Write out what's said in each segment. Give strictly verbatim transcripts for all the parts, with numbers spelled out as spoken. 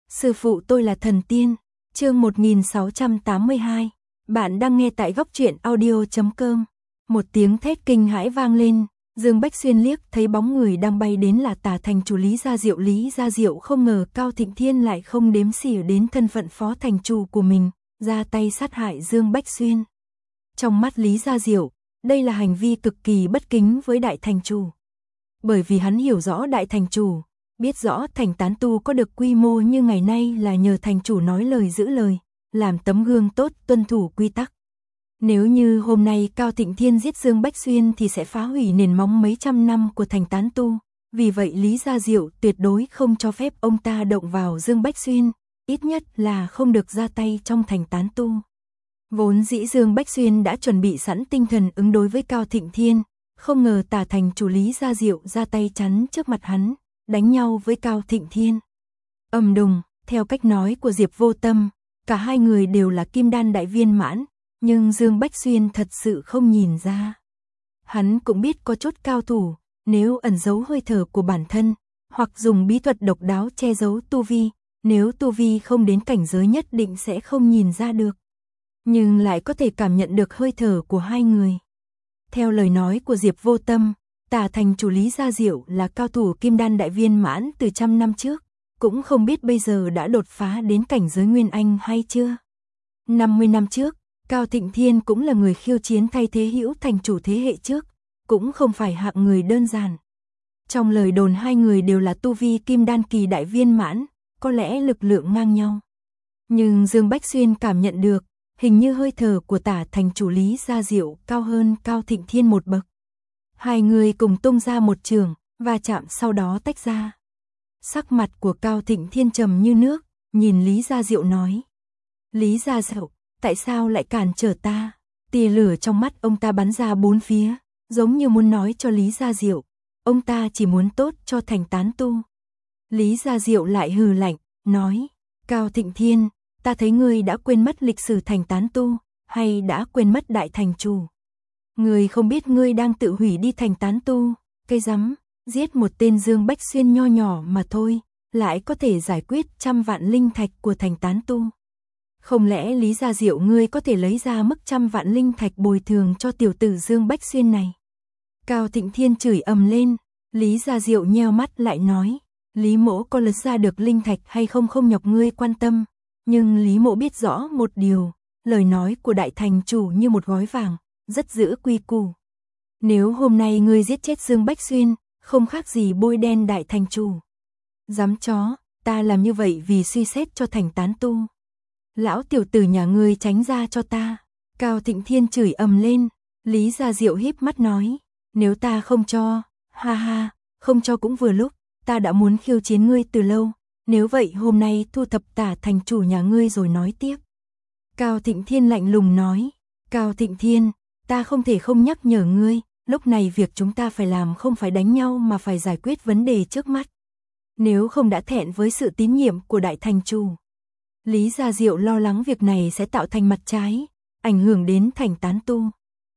Sư phụ tôi là thần tiên. Chương một nghìn sáu trăm tám mươi hai. Bạn đang nghe tại góc truyện audio chấm com. Một tiếng thét kinh hãi vang lên, Dương Bách Xuyên liếc thấy bóng người đang bay đến là Tả thành chủ Lý Gia Diệu. Lý Gia Diệu không ngờ Cao Thịnh Thiên lại không đếm xỉa đến thân phận phó thành chủ của mình, ra tay sát hại Dương Bách Xuyên. Trong mắt Lý Gia Diệu, đây là hành vi cực kỳ bất kính với đại thành chủ. Bởi vì hắn hiểu rõ đại thành chủ, biết rõ thành tán tu có được quy mô như ngày nay là nhờ thành chủ nói lời giữ lời, làm tấm gương tốt, tuân thủ quy tắc. Nếu như hôm nay Cao Thịnh Thiên giết Dương Bách Xuyên thì sẽ phá hủy nền móng mấy trăm năm của thành tán tu, vì vậy Lý Gia Diệu tuyệt đối không cho phép ông ta động vào Dương Bách Xuyên, ít nhất là không được ra tay trong thành tán tu. Vốn dĩ Dương Bách Xuyên đã chuẩn bị sẵn tinh thần ứng đối với Cao Thịnh Thiên, không ngờ Tả thành chủ Lý Gia Diệu ra tay chắn trước mặt hắn, đánh nhau với Cao Thịnh Thiên. Ầm đùng, theo cách nói của Diệp Vô Tâm, cả hai người đều là kim đan đại viên mãn, nhưng Dương Bách Xuyên thật sự không nhìn ra. Hắn cũng biết có chút cao thủ, nếu ẩn giấu hơi thở của bản thân, hoặc dùng bí thuật độc đáo che giấu tu vi, nếu tu vi không đến cảnh giới nhất định sẽ không nhìn ra được. Nhưng lại có thể cảm nhận được hơi thở của hai người. Theo lời nói của Diệp Vô Tâm, Tả thành chủ Lý Gia Diệu là cao thủ kim đan đại viên mãn từ trăm năm trước, cũng không biết bây giờ đã đột phá đến cảnh giới Nguyên Anh hay chưa. năm mươi năm trước, Cao Thịnh Thiên cũng là người khiêu chiến thay thế Hữu thành chủ thế hệ trước, cũng không phải hạng người đơn giản. Trong lời đồn hai người đều là tu vi kim đan kỳ đại viên mãn, có lẽ lực lượng ngang nhau. Nhưng Dương Bách Xuyên cảm nhận được, hình như hơi thở của Tả thành chủ Lý Gia Diệu cao hơn Cao Thịnh Thiên một bậc. Hai người cùng tung ra một trường, và chạm sau đó tách ra. Sắc mặt của Cao Thịnh Thiên trầm như nước, nhìn Lý Gia Diệu nói. Lý Gia Diệu, tại sao lại cản trở ta? Tia lửa trong mắt ông ta bắn ra bốn phía, giống như muốn nói cho Lý Gia Diệu, ông ta chỉ muốn tốt cho thành tán tu. Lý Gia Diệu lại hừ lạnh, nói, Cao Thịnh Thiên, ta thấy ngươi đã quên mất lịch sử thành tán tu, hay đã quên mất đại thành chủ. Ngươi không biết ngươi đang tự hủy đi thành tán tu, cây rắm, giết một tên Dương Bách Xuyên nho nhỏ mà thôi, lại có thể giải quyết trăm vạn linh thạch của thành tán tu. Không lẽ Lý Gia Diệu ngươi có thể lấy ra mức trăm vạn linh thạch bồi thường cho tiểu tử Dương Bách Xuyên này? Cao Thịnh Thiên chửi ầm lên, Lý Gia Diệu nheo mắt lại nói, Lý mỗ có lật ra được linh thạch hay không không nhọc ngươi quan tâm, nhưng Lý mỗ biết rõ một điều, lời nói của đại thành chủ như một gói vàng, rất giữ quy củ. Nếu hôm nay ngươi giết chết Dương Bách Xuyên, không khác gì bôi đen đại thành chủ. Dám chó, ta làm như vậy vì suy xét cho thành tán tu. Lão tiểu tử nhà ngươi tránh ra cho ta. Cao Thịnh Thiên chửi ầm lên, Lý Gia Diệu híp mắt nói, nếu ta không cho, ha ha, không cho cũng vừa lúc, ta đã muốn khiêu chiến ngươi từ lâu, nếu vậy hôm nay thu thập Tả thành chủ nhà ngươi rồi nói tiếp. Cao Thịnh Thiên lạnh lùng nói, Cao Thịnh Thiên, ta không thể không nhắc nhở ngươi, lúc này việc chúng ta phải làm không phải đánh nhau mà phải giải quyết vấn đề trước mắt. Nếu không đã thẹn với sự tín nhiệm của đại thành chủ. Lý Gia Diệu lo lắng việc này sẽ tạo thành mặt trái, ảnh hưởng đến thành tán tu.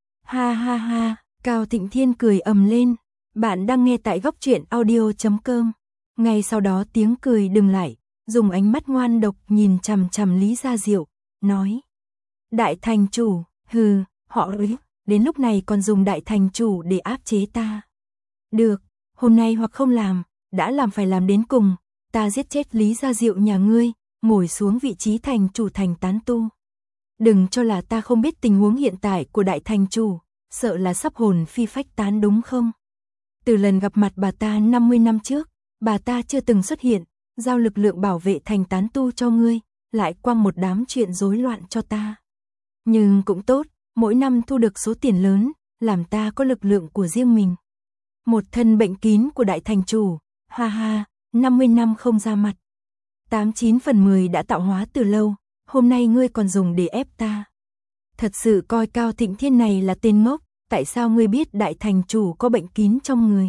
Ha ha ha, Cao Thịnh Thiên cười ầm lên, bạn đang nghe tại góc truyện audio chấm com. Ngay sau đó tiếng cười dừng lại, dùng ánh mắt ngoan độc nhìn chằm chằm Lý Gia Diệu, nói. Đại thành chủ, hừ, họ ấy, đến lúc này còn dùng đại thành chủ để áp chế ta. Được, hôm nay hoặc không làm, đã làm phải làm đến cùng, ta giết chết Lý Gia Diệu nhà ngươi, ngồi xuống vị trí thành chủ thành tán tu. Đừng cho là ta không biết tình huống hiện tại của đại thành chủ, sợ là sắp hồn phi phách tán đúng không? Từ lần gặp mặt bà ta năm mươi năm trước, bà ta chưa từng xuất hiện, giao lực lượng bảo vệ thành tán tu cho ngươi, lại quăng một đám chuyện rối loạn cho ta. Nhưng cũng tốt, mỗi năm thu được số tiền lớn, làm ta có lực lượng của riêng mình. Một thân bệnh kín của đại thành chủ, ha ha, năm mươi năm không ra mặt. Tám chín phần mười đã tạo hóa từ lâu, hôm nay ngươi còn dùng để ép ta. Thật sự coi Cao Thịnh Thiên này là tên ngốc, tại sao ngươi biết đại thành chủ có bệnh kín trong người?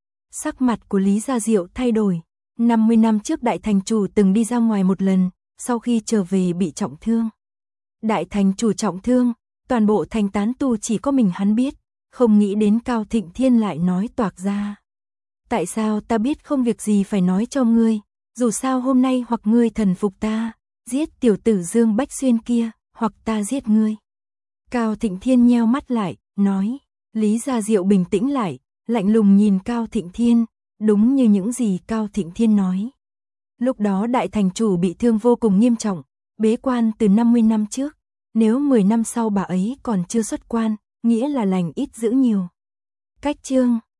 Sắc mặt của Lý Gia Diệu thay đổi, năm mươi năm trước đại thành chủ từng đi ra ngoài một lần, sau khi trở về bị trọng thương. Đại thành chủ trọng thương, toàn bộ thành tán tu chỉ có mình hắn biết, không nghĩ đến Cao Thịnh Thiên lại nói toạc ra. Tại sao ta biết không việc gì phải nói cho ngươi, Dù sao hôm nay hoặc ngươi thần phục ta, giết tiểu tử Dương Bách Xuyên kia, hoặc ta giết ngươi. Cao Thịnh Thiên nheo mắt lại, nói. Lý Gia Diệu bình tĩnh lại, lạnh lùng nhìn Cao Thịnh Thiên, đúng như những gì Cao Thịnh Thiên nói. Lúc đó đại thành chủ bị thương vô cùng nghiêm trọng, bế quan từ năm mươi năm trước, nếu mười năm sau bà ấy còn chưa xuất quan, nghĩa là lành ít giữ nhiều. Cách chương